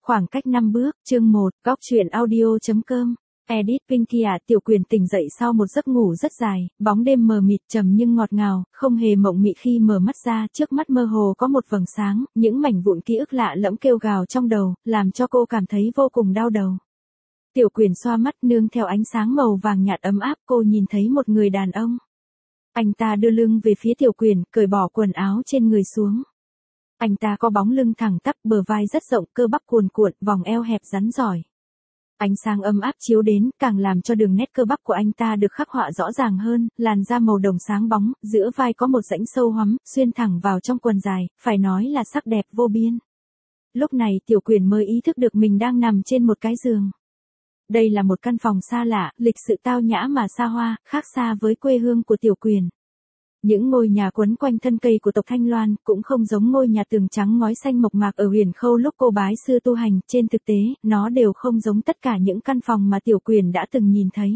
Khoảng cách 5 bước, chương 1, góc truyện audio.com. Edit Pinky à, Tiểu Quyền tỉnh dậy sau một giấc ngủ rất dài, bóng đêm mờ mịt trầm nhưng ngọt ngào, không hề mộng mị khi mở mắt ra, trước mắt mơ hồ có một vầng sáng, những mảnh vụn ký ức lạ lẫm kêu gào trong đầu, làm cho cô cảm thấy vô cùng đau đầu. Tiểu Quyền xoa mắt nương theo ánh sáng màu vàng nhạt ấm áp, cô nhìn thấy một người đàn ông. Anh ta đưa lưng về phía Tiểu Quyền, cởi bỏ quần áo trên người xuống. Anh ta có bóng lưng thẳng tắp, bờ vai rất rộng, cơ bắp cuồn cuộn, vòng eo hẹp rắn giỏi. Ánh sáng ấm áp chiếu đến, càng làm cho đường nét cơ bắp của anh ta được khắc họa rõ ràng hơn, làn da màu đồng sáng bóng, giữa vai có một rãnh sâu hoắm, xuyên thẳng vào trong quần dài, phải nói là sắc đẹp vô biên. Lúc này Tiểu Quyền mới ý thức được mình đang nằm trên một cái giường. Đây là một căn phòng xa lạ, lịch sự tao nhã mà xa hoa, khác xa với quê hương của Tiểu Quyền. Những ngôi nhà quấn quanh thân cây của tộc Thanh Loan, cũng không giống ngôi nhà tường trắng ngói xanh mộc mạc ở Huyền Khâu lúc cô bái sư tu hành, trên thực tế, nó đều không giống tất cả những căn phòng mà Tiểu Quyền đã từng nhìn thấy.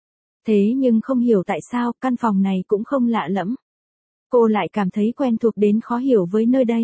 Thế nhưng không hiểu tại sao, căn phòng này cũng không lạ lẫm. Cô lại cảm thấy quen thuộc đến khó hiểu với nơi đây.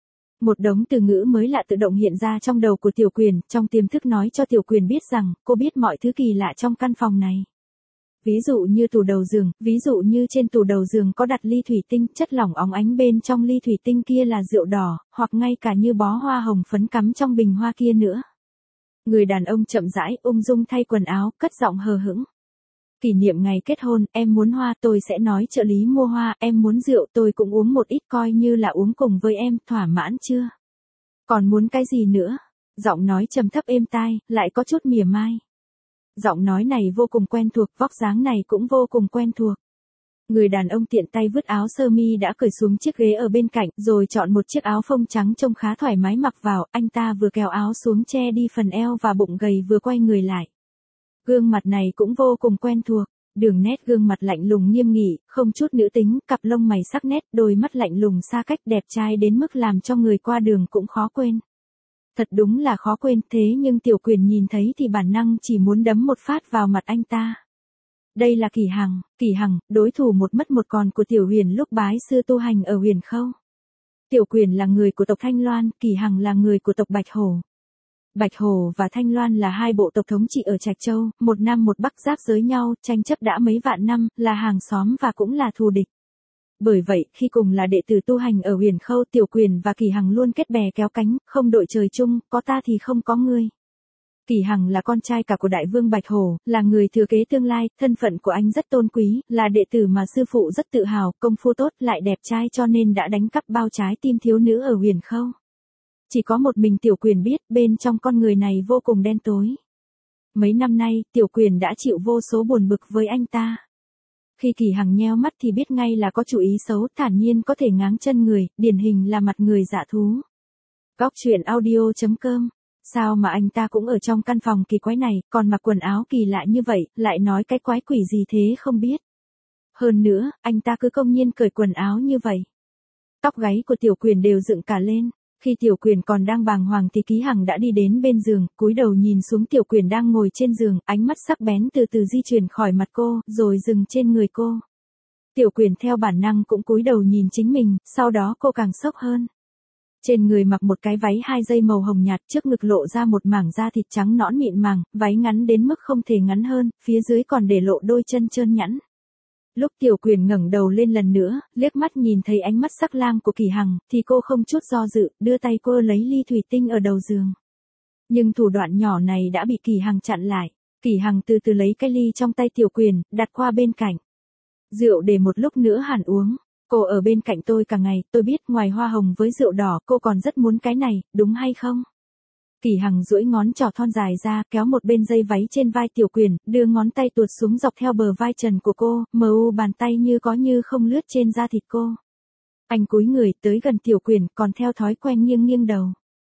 Một đống từ ngữ mới lạ tự động hiện ra trong đầu của Tiểu Quyền, trong tiềm thức nói cho Tiểu Quyền biết rằng, cô biết mọi thứ kỳ lạ trong căn phòng này. Ví dụ như tủ đầu giường, ví dụ như trên tủ đầu giường có đặt ly thủy tinh, chất lỏng óng ánh bên trong ly thủy tinh kia là rượu đỏ, hoặc ngay cả như bó hoa hồng phấn cắm trong bình hoa kia nữa. Người đàn ông chậm rãi, ung dung thay quần áo, cất giọng hờ hững. Kỷ niệm ngày kết hôn, em muốn hoa, tôi sẽ nói trợ lý mua hoa, em muốn rượu, tôi cũng uống một ít coi như là uống cùng với em, thỏa mãn chưa? Còn muốn cái gì nữa? Giọng nói trầm thấp êm tai, lại có chút mỉa mai. Giọng nói này vô cùng quen thuộc, vóc dáng này cũng vô cùng quen thuộc. Người đàn ông tiện tay vứt áo sơ mi đã cởi xuống chiếc ghế ở bên cạnh, rồi chọn một chiếc áo phông trắng trông khá thoải mái mặc vào, anh ta vừa kéo áo xuống che đi phần eo và bụng gầy vừa quay người lại. Gương mặt này cũng vô cùng quen thuộc, đường nét gương mặt lạnh lùng nghiêm nghị, không chút nữ tính, cặp lông mày sắc nét, đôi mắt lạnh lùng xa cách đẹp trai đến mức làm cho người qua đường cũng khó quên. Thật đúng là khó quên, thế nhưng Tiểu Quyền nhìn thấy thì bản năng chỉ muốn đấm một phát vào mặt anh ta. Đây là Kỳ Hằng, đối thủ một mất một còn của Tiểu Huyền lúc bái sư tu hành ở Huyền Khâu. Tiểu Quyền là người của tộc Thanh Loan, Kỳ Hằng là người của tộc Bạch Hổ. Bạch Hổ và Thanh Loan là hai bộ tộc thống trị ở Trạch Châu, một nam một bắc giáp giới nhau, tranh chấp đã mấy vạn năm, là hàng xóm và cũng là thù địch. Bởi vậy, khi cùng là đệ tử tu hành ở Huyền Khâu, Tiểu Quyền và Kỳ Hằng luôn kết bè kéo cánh, không đội trời chung, có ta thì không có ngươi. Kỳ Hằng là con trai cả của đại vương Bạch Hổ, là người thừa kế tương lai, thân phận của anh rất tôn quý, là đệ tử mà sư phụ rất tự hào, công phu tốt, lại đẹp trai cho nên đã đánh cắp bao trái tim thiếu nữ ở Huyền Khâu. Chỉ có một mình Tiểu Quyền biết, bên trong con người này vô cùng đen tối. Mấy năm nay, Tiểu Quyền đã chịu vô số buồn bực với anh ta. Khi Kỳ Hằng nheo mắt thì biết ngay là có chủ ý xấu, thản nhiên có thể ngáng chân người, điển hình là mặt người dạ thú. Góc truyện audio.com. Sao mà anh ta cũng ở trong căn phòng kỳ quái này, còn mặc quần áo kỳ lạ như vậy, lại nói cái quái quỷ gì thế không biết. Hơn nữa, anh ta cứ công nhiên cởi quần áo như vậy. Tóc gáy của Tiểu Quyền đều dựng cả lên. Khi Tiểu Quyền còn đang bàng hoàng thì Kỳ Hằng đã đi đến bên giường, cúi đầu nhìn xuống Tiểu Quyền đang ngồi trên giường, ánh mắt sắc bén từ từ di chuyển khỏi mặt cô, rồi dừng trên người cô. Tiểu Quyền theo bản năng cũng cúi đầu nhìn chính mình, sau đó cô càng sốc hơn. Trên người mặc một cái váy 2 dây màu hồng nhạt, trước ngực lộ ra một mảng da thịt trắng nõn mịn màng, váy ngắn đến mức không thể ngắn hơn, phía dưới còn để lộ đôi chân trơn nhẵn. Lúc Tiểu Quyền ngẩng đầu lên lần nữa, liếc mắt nhìn thấy ánh mắt sắc lang của Kỳ Hằng, thì cô không chút do dự, đưa tay cô lấy ly thủy tinh ở đầu giường. Nhưng thủ đoạn nhỏ này đã bị Kỳ Hằng chặn lại. Kỳ Hằng từ từ lấy cái ly trong tay Tiểu Quyền, đặt qua bên cạnh. Rượu để một lúc nữa hẳn uống. Cô ở bên cạnh tôi cả ngày, tôi biết ngoài hoa hồng với rượu đỏ cô còn rất muốn cái này, đúng hay không? Kỳ Hằng duỗi ngón trỏ thon dài ra, kéo một bên dây váy trên vai Tiểu Quyền, đưa ngón tay tuột xuống dọc theo bờ vai trần của cô, mờ u bàn tay như có như không lướt trên da thịt cô. Anh cúi người tới gần Tiểu Quyền, còn theo thói quen nghiêng nghiêng đầu.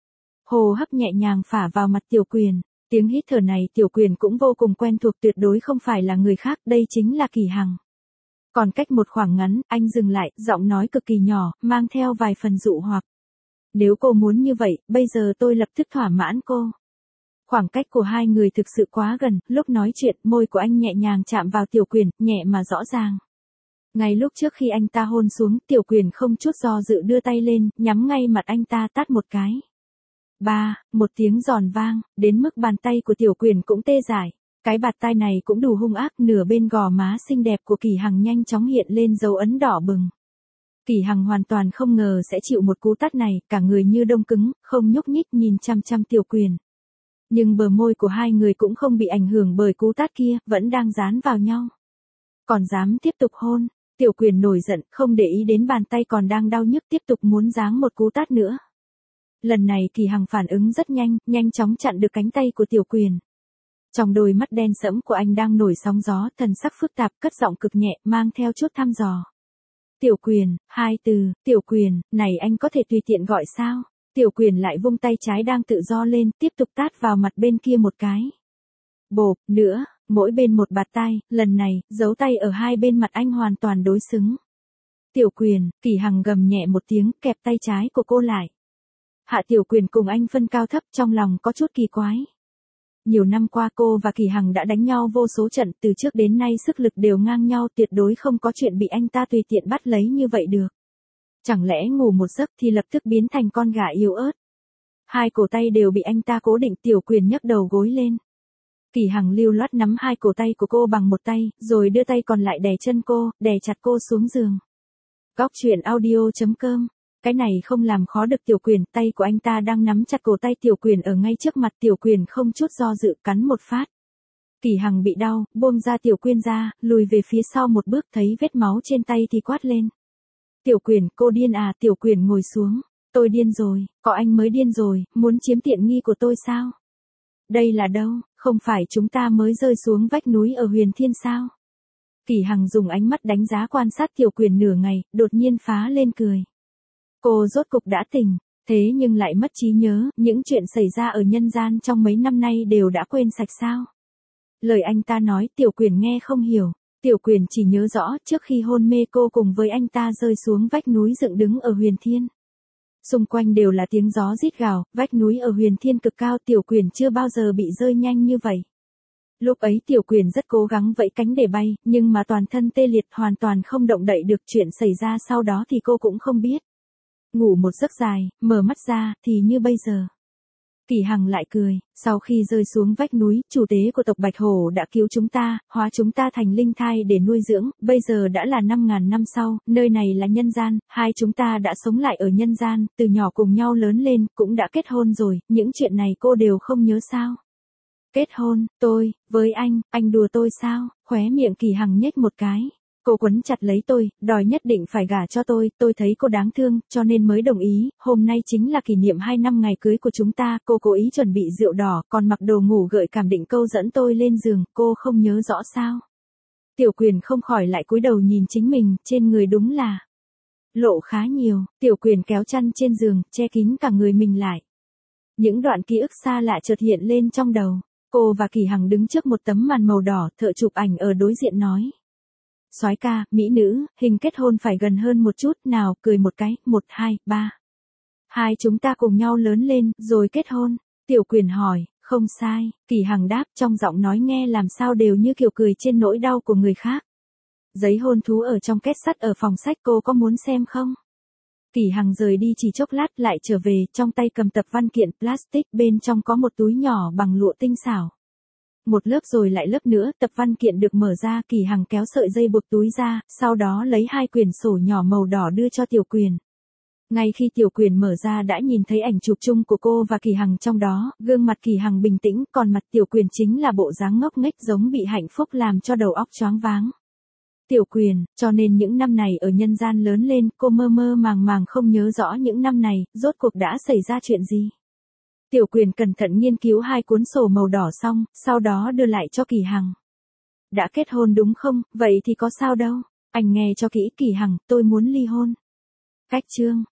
Hô hấp nhẹ nhàng phả vào mặt Tiểu Quyền, tiếng hít thở này Tiểu Quyền cũng vô cùng quen thuộc, tuyệt đối không phải là người khác, đây chính là Kỳ Hằng. Còn cách một khoảng ngắn, anh dừng lại, giọng nói cực kỳ nhỏ, mang theo vài phần dụ hoặc. Nếu cô muốn như vậy, bây giờ tôi lập tức thỏa mãn cô. Khoảng cách của hai người thực sự quá gần, lúc nói chuyện, môi của anh nhẹ nhàng chạm vào Tiểu Quyền, nhẹ mà rõ ràng. Ngay lúc trước khi anh ta hôn xuống, Tiểu Quyền không chút do dự đưa tay lên, nhắm ngay mặt anh ta tát một cái. ba, một tiếng giòn vang, đến mức bàn tay của Tiểu Quyền cũng tê dại. Cái bạt tai này cũng đủ hung ác, nửa bên gò má xinh đẹp của Kỳ Hằng nhanh chóng hiện lên dấu ấn đỏ bừng. Kỳ Hằng hoàn toàn không ngờ sẽ chịu một cú tát này, cả người như đông cứng, không nhúc nhích nhìn chăm chăm Tiểu Quyền. Nhưng bờ môi của hai người cũng không bị ảnh hưởng bởi cú tát kia, vẫn đang dán vào nhau. Còn dám tiếp tục hôn, Tiểu Quyền nổi giận, không để ý đến bàn tay còn đang đau nhức, tiếp tục muốn giáng một cú tát nữa. Lần này Kỳ Hằng phản ứng rất nhanh, nhanh chóng chặn được cánh tay của Tiểu Quyền. Trong đôi mắt đen sẫm của anh đang nổi sóng gió, thần sắc phức tạp, cất giọng cực nhẹ, mang theo chút thăm dò. Tiểu Quyền, hai từ, Tiểu Quyền, này anh có thể tùy tiện gọi sao? Tiểu Quyền lại vung tay trái đang tự do lên, tiếp tục tát vào mặt bên kia một cái. Bộp, nữa, mỗi bên một bạt tai, lần này, dấu tay ở hai bên mặt anh hoàn toàn đối xứng. Tiểu Quyền, Kỳ Hằng gầm nhẹ một tiếng, kẹp tay trái của cô lại. Hạ Tiểu Quyền cùng anh phân cao thấp, trong lòng có chút kỳ quái. Nhiều năm qua cô và Kỳ Hằng đã đánh nhau vô số trận, từ trước đến nay sức lực đều ngang nhau, tuyệt đối không có chuyện bị anh ta tùy tiện bắt lấy như vậy được. Chẳng lẽ ngủ một giấc thì lập tức biến thành con gà yếu ớt. Hai cổ tay đều bị anh ta cố định. Tiểu Quyền nhấc đầu gối lên. Kỳ Hằng lưu loát nắm hai cổ tay của cô bằng một tay, rồi đưa tay còn lại đè chân cô, đè chặt cô xuống giường. Góc truyện audio.com. Cái này không làm khó được Tiểu Quyền, tay của anh ta đang nắm chặt cổ tay Tiểu Quyền ở ngay trước mặt. Tiểu Quyền không chút do dự cắn một phát. Kỳ Hằng bị đau, buông ra Tiểu Quyền ra, lùi về phía sau một bước, thấy vết máu trên tay thì quát lên. Tiểu Quyền, cô điên à? Tiểu Quyền ngồi xuống. Tôi điên rồi, có anh mới điên rồi, muốn chiếm tiện nghi của tôi sao? Đây là đâu, không phải chúng ta mới rơi xuống vách núi ở Huyền Thiên sao? Kỳ Hằng dùng ánh mắt đánh giá quan sát Tiểu Quyền nửa ngày, đột nhiên phá lên cười. Cô rốt cục đã tỉnh, thế nhưng lại mất trí nhớ, những chuyện xảy ra ở nhân gian trong mấy năm nay đều đã quên sạch sao? Lời anh ta nói Tiểu Quyền nghe không hiểu, Tiểu Quyền chỉ nhớ rõ trước khi hôn mê cô cùng với anh ta rơi xuống vách núi dựng đứng ở Huyền Thiên. Xung quanh đều là tiếng gió rít gào, vách núi ở Huyền Thiên cực cao, Tiểu Quyền chưa bao giờ bị rơi nhanh như vậy. Lúc ấy Tiểu Quyền rất cố gắng vẫy cánh để bay, nhưng mà toàn thân tê liệt, hoàn toàn không động đậy được. Chuyện xảy ra sau đó thì cô cũng không biết. Ngủ một giấc dài, mở mắt ra, thì như bây giờ. Kỳ Hằng lại cười, sau khi rơi xuống vách núi, chủ tế của tộc Bạch Hổ đã cứu chúng ta, hóa chúng ta thành linh thai để nuôi dưỡng, bây giờ đã là 5.000 năm sau, nơi này là nhân gian, hai chúng ta đã sống lại ở nhân gian, từ nhỏ cùng nhau lớn lên, cũng đã kết hôn rồi, những chuyện này cô đều không nhớ sao? Kết hôn, tôi, với anh đùa tôi sao? Khóe miệng Kỳ Hằng nhếch một cái. Cô quấn chặt lấy tôi, đòi nhất định phải gả cho tôi thấy cô đáng thương, cho nên mới đồng ý, hôm nay chính là kỷ niệm 2 năm ngày cưới của chúng ta, cô cố ý chuẩn bị rượu đỏ, còn mặc đồ ngủ gợi cảm định câu dẫn tôi lên giường, cô không nhớ rõ sao? Tiểu Quyền không khỏi lại cúi đầu nhìn chính mình, trên người đúng là lộ khá nhiều, Tiểu Quyền kéo chăn trên giường, che kín cả người mình lại. Những đoạn ký ức xa lạ chợt hiện lên trong đầu, cô và Kỳ Hằng đứng trước một tấm màn màu đỏ, thợ chụp ảnh ở đối diện nói. Soái ca, mỹ nữ, hình kết hôn phải gần hơn một chút, nào, cười một cái, 1, 2, 3. Hai chúng ta cùng nhau lớn lên, rồi kết hôn. Tiểu Quyền hỏi, không sai, Kỳ Hằng đáp, trong giọng nói nghe làm sao đều như kiểu cười trên nỗi đau của người khác. Giấy hôn thú ở trong két sắt ở phòng sách, cô có muốn xem không? Kỳ Hằng rời đi chỉ chốc lát lại trở về, trong tay cầm tập văn kiện plastic, bên trong có một túi nhỏ bằng lụa tinh xảo. Một lớp rồi lại lớp nữa, tập văn kiện được mở ra, Kỳ Hằng kéo sợi dây buộc túi ra, sau đó lấy 2 quyển sổ nhỏ màu đỏ đưa cho Tiểu Quyền. Ngay khi Tiểu Quyền mở ra đã nhìn thấy ảnh chụp chung của cô và Kỳ Hằng trong đó, gương mặt Kỳ Hằng bình tĩnh, còn mặt Tiểu Quyền chính là bộ dáng ngốc nghếch giống bị hạnh phúc làm cho đầu óc choáng váng. Tiểu Quyền, cho nên những năm này ở nhân gian lớn lên, cô mơ mơ màng màng không nhớ rõ những năm này, rốt cuộc đã xảy ra chuyện gì. Tiểu Quyền cẩn thận nghiên cứu 2 cuốn sổ màu đỏ xong, sau đó đưa lại cho Kỳ Hằng. Đã kết hôn đúng không, vậy thì có sao đâu, anh nghe cho kỹ Kỳ Hằng, tôi muốn ly hôn. Cách chương.